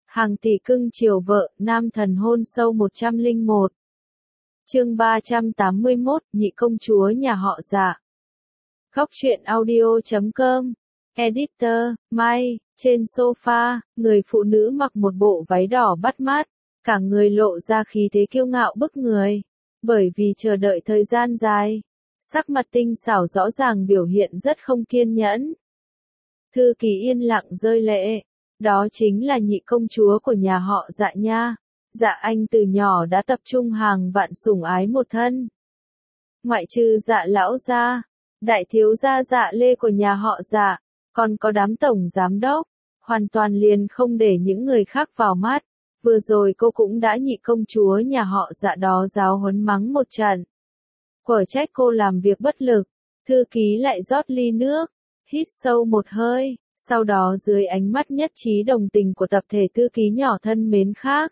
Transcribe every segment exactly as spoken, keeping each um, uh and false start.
Hàng tỷ cưng chiều vợ, nam thần hôn sâu một trăm lẻ một. Chương ba trăm tám mươi mốt, nhị công chúa nhà họ Dạ. Góc truyện audio chấm com. Editor, Mai, trên sofa, người phụ nữ mặc một bộ váy đỏ bắt mắt, cả người lộ ra khí thế kiêu ngạo bức người. Bởi vì chờ đợi thời gian dài, sắc mặt tinh xảo rõ ràng biểu hiện rất không kiên nhẫn. Thư ký yên lặng rơi lệ. Đó chính là nhị công chúa của nhà họ Dạ nha. Dạ Anh từ nhỏ đã tập trung hàng vạn sủng ái một thân. Ngoại trừ Dạ lão gia, đại thiếu gia Dạ Lê của nhà họ Dạ, còn có đám tổng giám đốc, hoàn toàn liền không để những người khác vào mắt. Vừa rồi cô cũng đã nhị công chúa nhà họ Dạ đó giáo huấn mắng một trận. Quả trách cô làm việc bất lực. Thư ký lại rót ly nước, hít sâu một hơi. Sau đó dưới ánh mắt nhất trí đồng tình của tập thể thư ký nhỏ thân mến khác,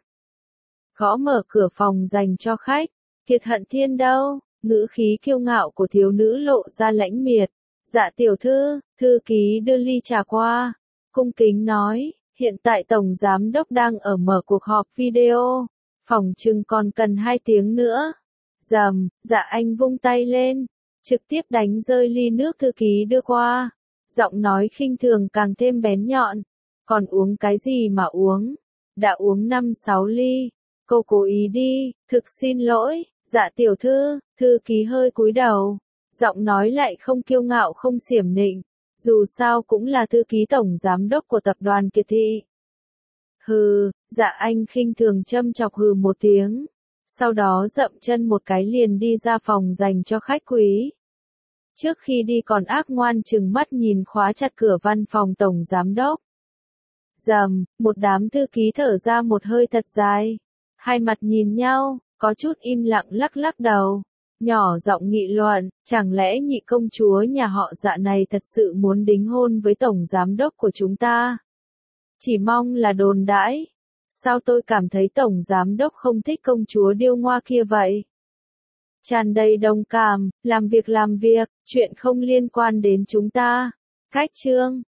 gõ mở cửa phòng dành cho khách. Kiệt Hận Thiên đâu? Ngữ khí kiêu ngạo của thiếu nữ lộ ra lãnh miệt. Dạ tiểu thư, thư ký đưa ly trà qua, cung kính nói, hiện tại tổng giám đốc đang ở mở cuộc họp video, phòng chừng còn cần hai tiếng nữa. Dầm, Dạ Anh vung tay lên, trực tiếp đánh rơi ly nước thư ký đưa qua. Giọng nói khinh thường càng thêm bén nhọn. Còn uống cái gì mà uống? Đã uống năm sáu ly. Cô cố ý đi, thực xin lỗi, Dạ tiểu thư. Thư ký hơi cúi đầu. Giọng nói lại không kiêu ngạo không xiểm nịnh. Dù sao cũng là thư ký tổng giám đốc của tập đoàn Kiệt Thị. Hừ, Dạ Anh khinh thường châm chọc hừ một tiếng. Sau đó dậm chân một cái liền đi ra phòng dành cho khách quý. Trước khi đi còn ác ngoan chừng mắt nhìn khóa chặt cửa văn phòng tổng giám đốc. Dầm, một đám thư ký thở ra một hơi thật dài. Hai mặt nhìn nhau, có chút im lặng lắc lắc đầu. Nhỏ giọng nghị luận, chẳng lẽ nhị công chúa nhà họ Dạ này thật sự muốn đính hôn với tổng giám đốc của chúng ta? Chỉ mong là đồn đãi. Sao tôi cảm thấy tổng giám đốc không thích công chúa điêu ngoa kia vậy? Tràn đầy đồng cảm, làm việc làm việc, chuyện không liên quan đến chúng ta. Cách chương,